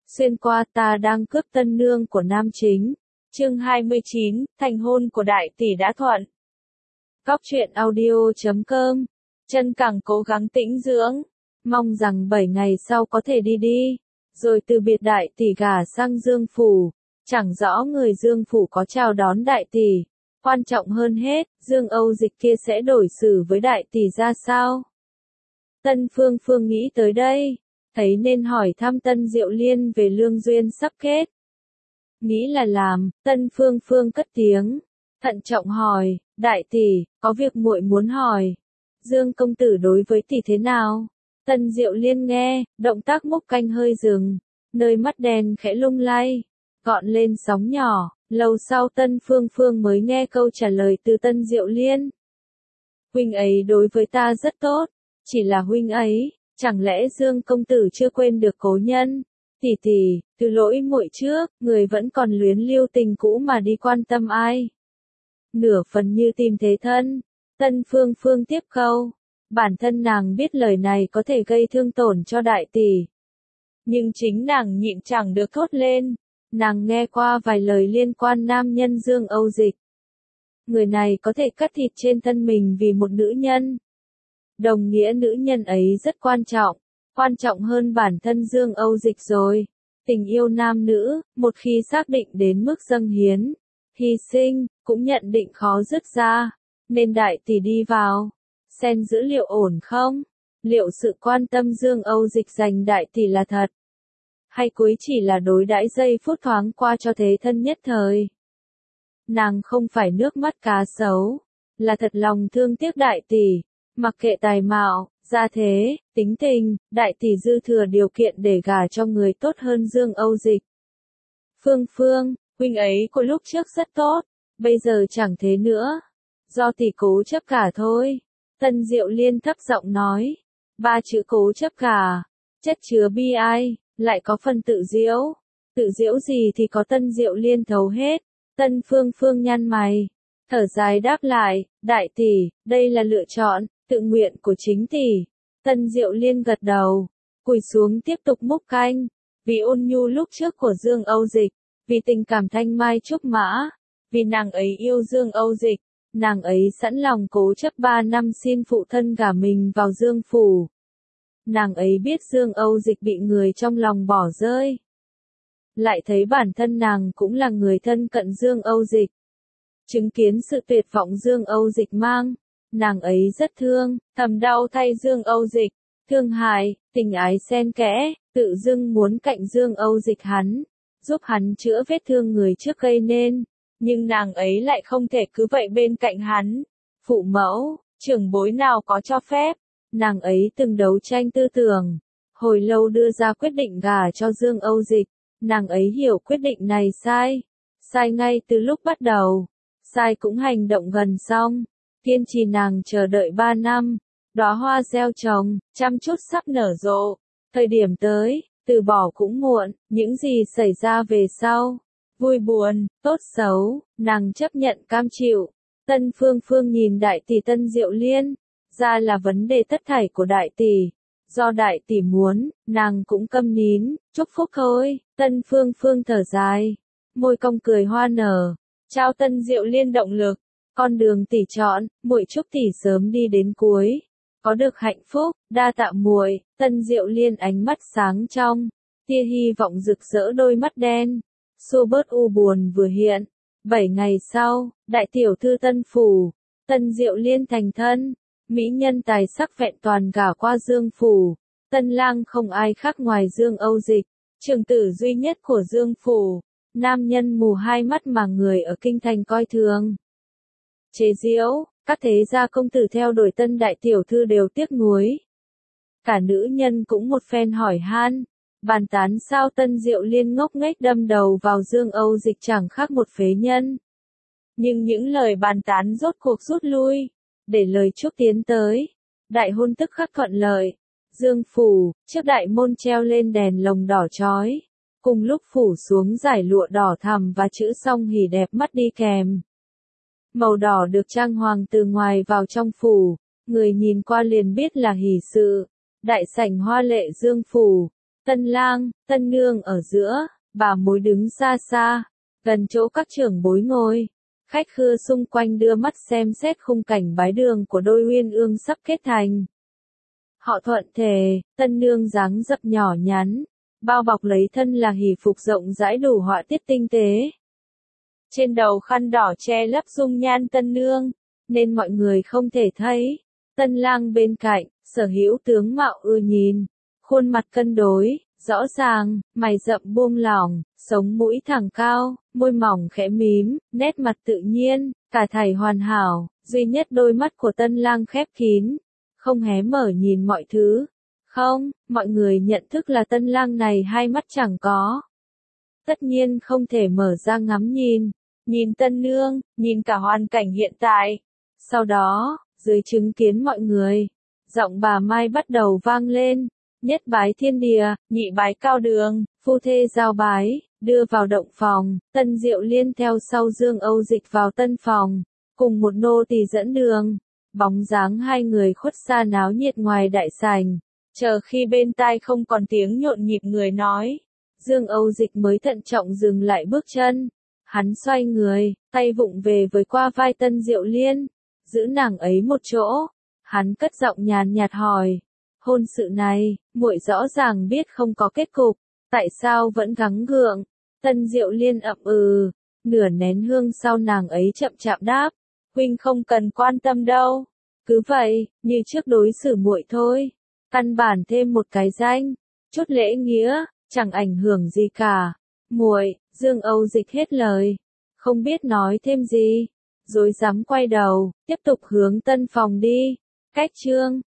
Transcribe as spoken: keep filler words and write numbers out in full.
xuyên qua ta đang cướp tân nương của nam chính. Chương hai mươi chín, thành hôn của đại tỷ đã thuận. Góc truyện audio chấm com, chân càng cố gắng tĩnh dưỡng, mong rằng bảy ngày sau có thể đi đi, rồi từ biệt đại tỷ gả sang Dương Phủ. Chẳng rõ người Dương Phủ có chào đón đại tỷ, quan trọng hơn hết, Dương Âu Dịch kia sẽ đổi xử với đại tỷ ra sao? Tân Phương Phương nghĩ tới đây, thấy nên hỏi thăm Tân Diệu Liên về lương duyên sắp kết. Nghĩ là làm, Tân Phương Phương cất tiếng, thận trọng hỏi, đại tỷ, có việc muội muốn hỏi. Dương công tử đối với tỷ thế nào? Tân Diệu Liên nghe, động tác múc canh hơi dừng, nơi mắt đen khẽ lung lay, gọn lên sóng nhỏ, lâu sau Tân Phương Phương mới nghe câu trả lời từ Tân Diệu Liên. Huynh ấy đối với ta rất tốt, chỉ là huynh ấy, chẳng lẽ Dương công tử chưa quên được cố nhân? Tỷ tỷ, từ lỗi muội trước, người vẫn còn luyến lưu tình cũ mà đi quan tâm ai? Nửa phần như tìm thế thân. Tân Phương Phương tiếp câu, bản thân nàng biết lời này có thể gây thương tổn cho đại tỷ, nhưng chính nàng nhịn chẳng được thốt lên. Nàng nghe qua vài lời liên quan nam nhân Dương Âu Dịch. Người này có thể cắt thịt trên thân mình vì một nữ nhân. Đồng nghĩa nữ nhân ấy rất quan trọng, quan trọng hơn bản thân Dương Âu Dịch rồi. Tình yêu nam nữ, một khi xác định đến mức dâng hiến, hy sinh, cũng nhận định khó dứt ra. Nên đại tỷ đi vào, xem dữ liệu ổn không? Liệu sự quan tâm Dương Âu Dịch dành đại tỷ là thật? Hay cuối chỉ là đối đãi giây phút thoáng qua cho thế thân nhất thời? Nàng không phải nước mắt cá sấu, là thật lòng thương tiếc đại tỷ, mặc kệ tài mạo, gia thế, tính tình, đại tỷ dư thừa điều kiện để gả cho người tốt hơn Dương Âu Dịch. Phương Phương, huynh ấy của lúc trước rất tốt, bây giờ chẳng thế nữa, do tỷ cố chấp cả thôi. Tân Diệu Liên thấp giọng nói, ba chữ cố chấp cả, chất chứa bi ai, lại có phần tự diễu. Tự diễu gì thì có Tân Diệu Liên thấu hết. Tân Phương Phương nhăn mày, thở dài đáp lại, đại tỷ, đây là lựa chọn, tự nguyện của chính tỷ. Tân Diệu Liên gật đầu, cúi xuống tiếp tục múc canh, vì ôn nhu lúc trước của Dương Âu Dịch, vì tình cảm thanh mai trúc mã, vì nàng ấy yêu Dương Âu Dịch, nàng ấy sẵn lòng cố chấp ba năm xin phụ thân gả mình vào Dương Phủ. Nàng ấy biết Dương Âu Dịch bị người trong lòng bỏ rơi, lại thấy bản thân nàng cũng là người thân cận Dương Âu Dịch. Chứng kiến sự tuyệt vọng Dương Âu Dịch mang, nàng ấy rất thương, thầm đau thay Dương Âu Dịch, thương hại, tình ái xen kẽ, tự dưng muốn cạnh Dương Âu Dịch hắn, giúp hắn chữa vết thương người trước gây nên, nhưng nàng ấy lại không thể cứ vậy bên cạnh hắn. Phụ mẫu, trưởng bối nào có cho phép, nàng ấy từng đấu tranh tư tưởng, hồi lâu đưa ra quyết định gả cho Dương Âu Dịch. Nàng ấy hiểu quyết định này sai, sai ngay từ lúc bắt đầu, sai cũng hành động gần xong, kiên trì nàng chờ đợi ba năm, đóa hoa gieo trồng, chăm chút sắp nở rộ, thời điểm tới, từ bỏ cũng muộn, những gì xảy ra về sau, vui buồn, tốt xấu, nàng chấp nhận cam chịu. Tân Phương Phương nhìn đại tỷ Tân Diệu Liên, ra là vấn đề tất thảy của đại tỷ. Do đại tỷ muốn, nàng cũng câm nín, chúc phúc thôi. Tân Phương Phương thở dài, môi cong cười hoa nở, trao Tân Diệu Liên động lực. Con đường tỷ chọn, muội chúc tỷ sớm đi đến cuối, có được hạnh phúc. Đa tạ muội. Tân Diệu Liên ánh mắt sáng trong, tia hy vọng rực rỡ đôi mắt đen, xua bớt u buồn vừa hiện. Bảy ngày sau, đại tiểu thư Tân Phủ, Tân Diệu Liên thành thân. Mỹ nhân tài sắc vẹn toàn gả qua Dương Phủ, tân lang không ai khác ngoài Dương Âu Dịch, trưởng tử duy nhất của Dương Phủ, nam nhân mù hai mắt mà người ở kinh thành coi thường. Chế giễu, các thế gia công tử theo đuổi tân đại tiểu thư đều tiếc nuối. Cả nữ nhân cũng một phen hỏi han, bàn tán sao Tân Diệu Liên ngốc nghếch đâm đầu vào Dương Âu Dịch chẳng khác một phế nhân. Nhưng những lời bàn tán rốt cuộc rút lui. Để lời chúc tiến tới, đại hôn tức khắc thuận lợi. Dương Phủ, trước đại môn treo lên đèn lồng đỏ chói, cùng lúc phủ xuống dải lụa đỏ thắm và chữ song hỉ đẹp mắt đi kèm. Màu đỏ được trang hoàng từ ngoài vào trong phủ, người nhìn qua liền biết là hỷ sự. Đại sảnh hoa lệ Dương Phủ, Tân lang, tân nương ở giữa, bà mối đứng xa xa, gần chỗ các trưởng bối ngồi. Khách khứa xung quanh đưa mắt xem xét khung cảnh bái đường của đôi uyên ương sắp kết thành. Họ thuận thề, tân nương dáng dấp nhỏ nhắn, bao bọc lấy thân là hỷ phục rộng rãi đủ họa tiết tinh tế. Trên đầu khăn đỏ che lấp dung nhan tân nương, nên mọi người không thể thấy. Tân lang bên cạnh, sở hữu tướng mạo ưa nhìn, khuôn mặt cân đối, rõ ràng, mày rậm buông lỏng, sống mũi thẳng cao, môi mỏng khẽ mím, nét mặt tự nhiên, cả thảy hoàn hảo, duy nhất đôi mắt của tân lang khép kín, không hé mở nhìn mọi thứ. Không, mọi người nhận thức là tân lang này hai mắt chẳng có. Tất nhiên không thể mở ra ngắm nhìn, nhìn tân nương, nhìn cả hoàn cảnh hiện tại. Sau đó, dưới chứng kiến mọi người, giọng bà Mai bắt đầu vang lên. Nhất bái thiên địa, nhị bái cao đường, phu thê giao bái, đưa vào động phòng, Tân Diệu Liên theo sau Dương Âu Dịch vào tân phòng, cùng một nô tỳ dẫn đường. Bóng dáng hai người khuất xa náo nhiệt ngoài đại sảnh, chờ khi bên tai không còn tiếng nhộn nhịp người nói. Dương Âu Dịch mới thận trọng dừng lại bước chân, hắn xoay người, tay vụng về với qua vai Tân Diệu Liên, giữ nàng ấy một chỗ, hắn cất giọng nhàn nhạt hỏi. Hôn sự này, muội rõ ràng biết không có kết cục, tại sao vẫn gắng gượng? Tân Diệu Liên ậm ừ, nửa nén hương sau nàng ấy chậm chạp đáp, huynh không cần quan tâm đâu, cứ vậy, như trước đối xử muội thôi, căn bản thêm một cái danh, chút lễ nghĩa, chẳng ảnh hưởng gì cả. Muội, Dương Âu Dịch hết lời, không biết nói thêm gì, rồi dám quay đầu, tiếp tục hướng tân phòng đi. Cách chương